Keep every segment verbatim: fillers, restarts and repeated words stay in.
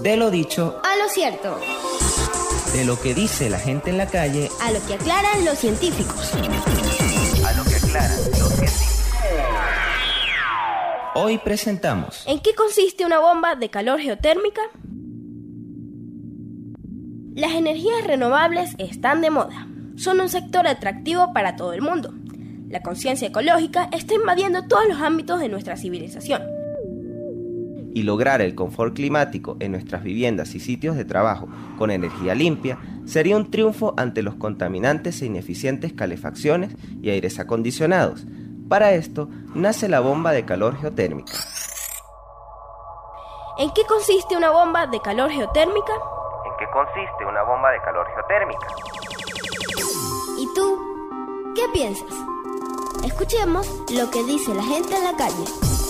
De lo dicho a lo cierto. De lo que dice la gente en la calle a lo que aclaran los científicos. A lo que aclaran los científicos. Hoy presentamos ¿En qué consiste una bomba de calor geotérmica? Las energías renovables están de moda. Son un sector atractivo para todo el mundo. La conciencia ecológica está invadiendo todos los ámbitos de nuestra civilización. Y lograr el confort climático en nuestras viviendas y sitios de trabajo con energía limpia sería un triunfo ante los contaminantes e ineficientes calefacciones y aires acondicionados. Para esto nace la bomba de calor geotérmica. ¿En qué consiste una bomba de calor geotérmica? ¿En qué consiste una bomba de calor geotérmica? ¿Y tú qué piensas? Escuchemos lo que dice la gente en la calle.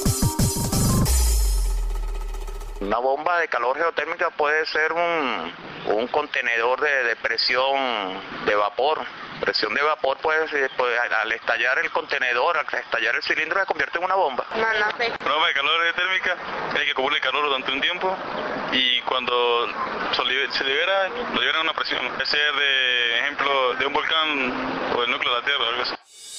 Una bomba de calor geotérmica puede ser un, un contenedor de, de presión de vapor. Presión de vapor, pues, pues al estallar el contenedor, al estallar el cilindro, se convierte en una bomba. No, no sé. Una bomba de calor geotérmica hay que acumular el calor durante un tiempo y cuando se libera, lo liberan a una presión. Puede ser, de ejemplo, de un volcán o el núcleo de la Tierra o algo así.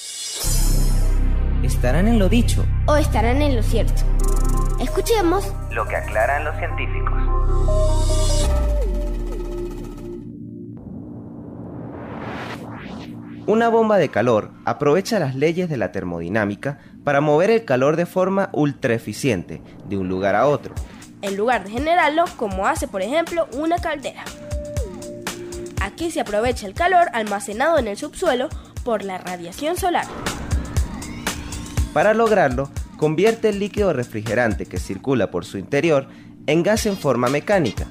¿Estarán en lo dicho o estarán en lo cierto? Escuchemos lo que aclaran los científicos. Una bomba de calor aprovecha las leyes de la termodinámica para mover el calor de forma ultra eficiente de un lugar a otro, en lugar de generarlo como hace por ejemplo una caldera. Aquí se aprovecha el calor almacenado en el subsuelo por la radiación solar. Para lograrlo, convierte el líquido refrigerante que circula por su interior en gas en forma mecánica.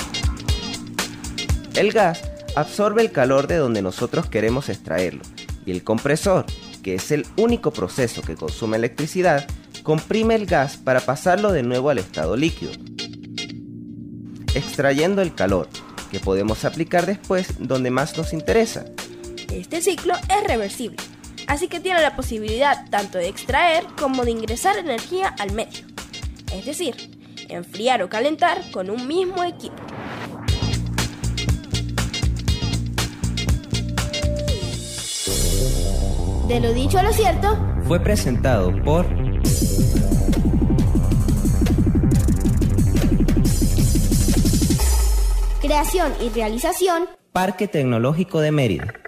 El gas absorbe el calor de donde nosotros queremos extraerlo, y el compresor, que es el único proceso que consume electricidad, comprime el gas para pasarlo de nuevo al estado líquido, extrayendo el calor, que podemos aplicar después donde más nos interesa. Este ciclo es reversible, así que tiene la posibilidad tanto de extraer como de ingresar energía al medio, es decir, enfriar o calentar con un mismo equipo. De lo dicho a lo cierto, fue presentado por Creación y realización, Parque Tecnológico de Mérida.